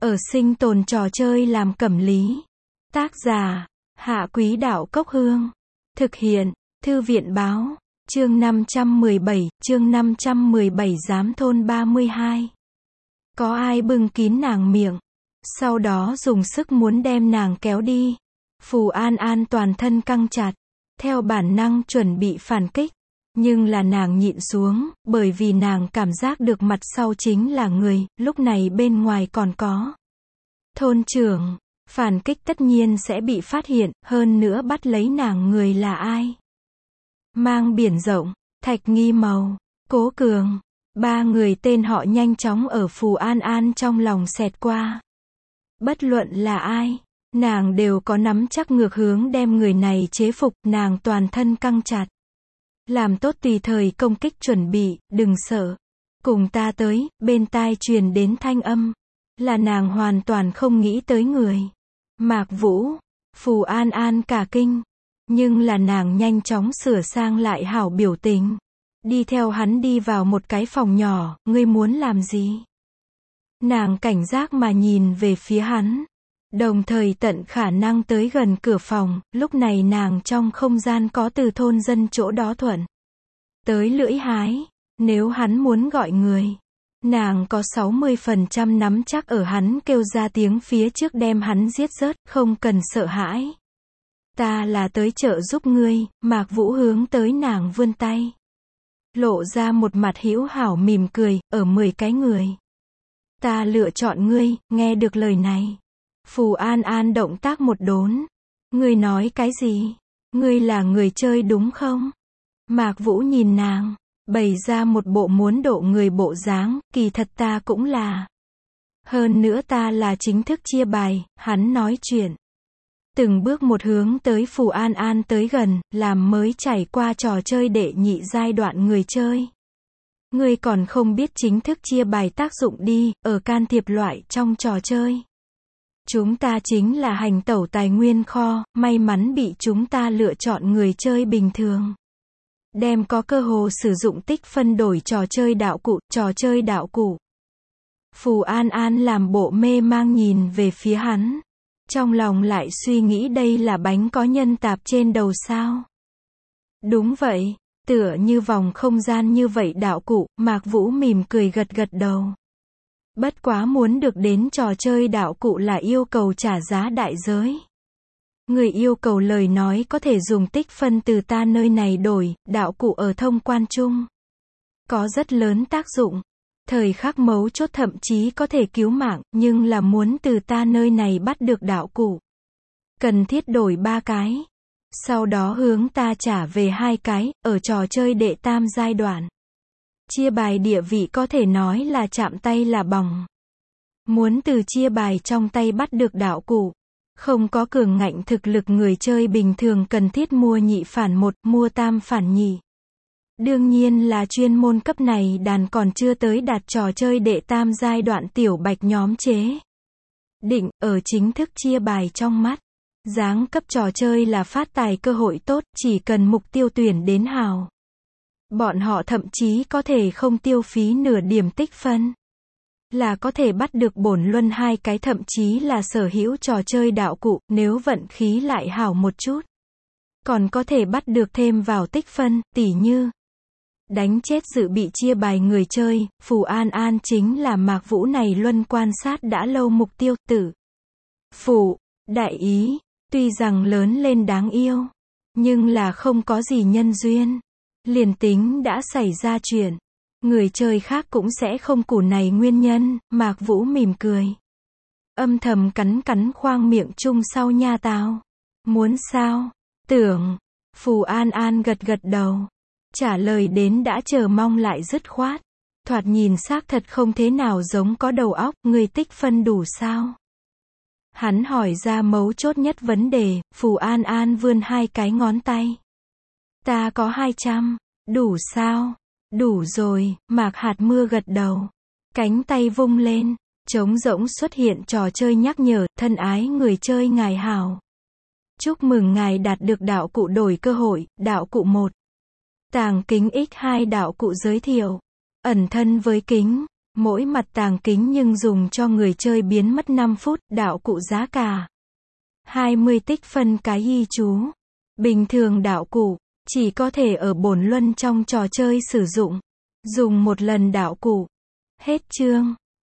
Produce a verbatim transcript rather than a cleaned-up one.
Ở sinh tồn trò chơi làm cẩm lý. Tác giả, Hạ Quý Đạo Cốc Hương. Thực hiện, Thư viện Báo. Chương năm trăm mười bảy, chương năm trăm mười bảy Giám thôn ba mươi hai. Có ai bưng kín nàng miệng, sau đó dùng sức muốn đem nàng kéo đi. Phù An An toàn thân căng chặt, theo bản năng chuẩn bị phản kích. Nhưng là nàng nhịn xuống, bởi vì nàng cảm giác được mặt sau chính là người, lúc này bên ngoài còn có. Thôn trưởng, phản kích tất nhiên sẽ bị phát hiện, hơn nữa bắt lấy nàng người là ai? Mang biển rộng, Thạch Nghi Màu, Cố Cường, ba người tên họ nhanh chóng ở Phù An An trong lòng xẹt qua. Bất luận là ai, nàng đều có nắm chắc ngược hướng đem người này chế phục, nàng toàn thân căng chặt. Làm tốt tùy thời công kích chuẩn bị, đừng sợ. Cùng ta tới, bên tai truyền đến thanh âm. Là nàng hoàn toàn không nghĩ tới người. Mạc Vũ, Phù An An cả kinh. Nhưng là nàng nhanh chóng sửa sang lại hảo biểu tình. Đi theo hắn đi vào một cái phòng nhỏ, ngươi muốn làm gì? Nàng cảnh giác mà nhìn về phía hắn. Đồng thời tận khả năng tới gần cửa phòng, lúc này nàng trong không gian có từ thôn dân chỗ đó thuận tới lưỡi hái, nếu hắn muốn gọi người, nàng có sáu mươi phần trăm nắm chắc ở hắn kêu ra tiếng phía trước đem hắn giết rớt, không cần sợ hãi. Ta là tới trợ giúp ngươi, Mạc Vũ hướng tới nàng vươn tay. Lộ ra một mặt hữu hảo mỉm cười, ở mười cái người. Ta lựa chọn ngươi, nghe được lời này. Phù An An động tác một đốn. Ngươi nói cái gì? Ngươi là người chơi đúng không? Mạc Vũ nhìn nàng, bày ra một bộ muốn độ người bộ dáng, kỳ thật ta cũng là. Hơn nữa ta là chính thức chia bài, hắn nói chuyện. Từng bước một hướng tới Phù An An tới gần, làm mới trải qua trò chơi đệ nhị giai đoạn người chơi. Ngươi còn không biết chính thức chia bài tác dụng đi, ở can thiệp loại trong trò chơi. Chúng ta chính là hành tẩu tài nguyên kho, may mắn bị chúng ta lựa chọn người chơi bình thường. Đem có cơ hồ sử dụng tích phân đổi trò chơi đạo cụ, trò chơi đạo cụ. Phù An An làm bộ mê mang nhìn về phía hắn. Trong lòng lại suy nghĩ đây là bánh có nhân tạp trên đầu sao. Đúng vậy, tựa như vòng không gian như vậy đạo cụ, Mạc Vũ mỉm cười gật gật đầu. Bất quá muốn được đến trò chơi đạo cụ là yêu cầu trả giá đại giới. Người yêu cầu lời nói có thể dùng tích phân từ ta nơi này đổi, đạo cụ ở thông quan chung. Có rất lớn tác dụng. Thời khắc mấu chốt thậm chí có thể cứu mạng, nhưng là muốn từ ta nơi này bắt được đạo cụ. Cần thiết đổi ba cái. Sau đó hướng ta trả về hai cái, ở trò chơi đệ tam giai đoạn. Chia bài địa vị có thể nói là chạm tay là bỏng. Muốn từ chia bài trong tay bắt được đạo cụ. Không có cường ngạnh thực lực người chơi bình thường cần thiết mua nhị phản một, mua tam phản nhị. Đương nhiên là chuyên môn cấp này đàn còn chưa tới đạt trò chơi đệ tam giai đoạn tiểu bạch nhóm chế. Định, ở chính thức chia bài trong mắt. Giáng cấp trò chơi là phát tài cơ hội tốt, chỉ cần mục tiêu tuyển đến hào. Bọn họ thậm chí có thể không tiêu phí nửa điểm tích phân. Là có thể bắt được bổn luân hai cái thậm chí là sở hữu trò chơi đạo cụ, nếu vận khí lại hảo một chút. Còn có thể bắt được thêm vào tích phân, tỉ như đánh chết dự bị chia bài người chơi. Phù An An chính là Mạc Vũ này luân quan sát đã lâu mục tiêu, tử. Phụ, đại ý, tuy rằng lớn lên đáng yêu, nhưng là không có gì nhân duyên. Liền tính đã xảy ra chuyện, người chơi khác cũng sẽ không củ này nguyên nhân. Mạc Vũ mỉm cười. Âm thầm cắn cắn khoang miệng chung sau nha tao. Muốn sao? Tưởng. Phù An An gật gật đầu. Trả lời đến đã chờ mong lại dứt khoát. Thoạt nhìn xác thật không thế nào giống có đầu óc, người tích phân đủ sao? Hắn hỏi ra mấu chốt nhất vấn đề. Phù An An vươn hai cái ngón tay. Ta có hai trăm. Đủ sao? Đủ rồi, Mạc Hạt Mưa gật đầu. Cánh tay vung lên, trống rỗng xuất hiện trò chơi nhắc nhở, thân ái người chơi ngài hào. Chúc mừng ngài đạt được đạo cụ đổi cơ hội, đạo cụ một. Tàng kính nhân hai đạo cụ giới thiệu. Ẩn thân với kính. Mỗi mặt tàng kính nhưng dùng cho người chơi biến mất năm phút, đạo cụ giá cả hai mươi tích phân cái ghi chú. Bình thường đạo cụ chỉ có thể ở bổn luân trong trò chơi sử dụng. Dùng một lần đạo cụ. Hết chương.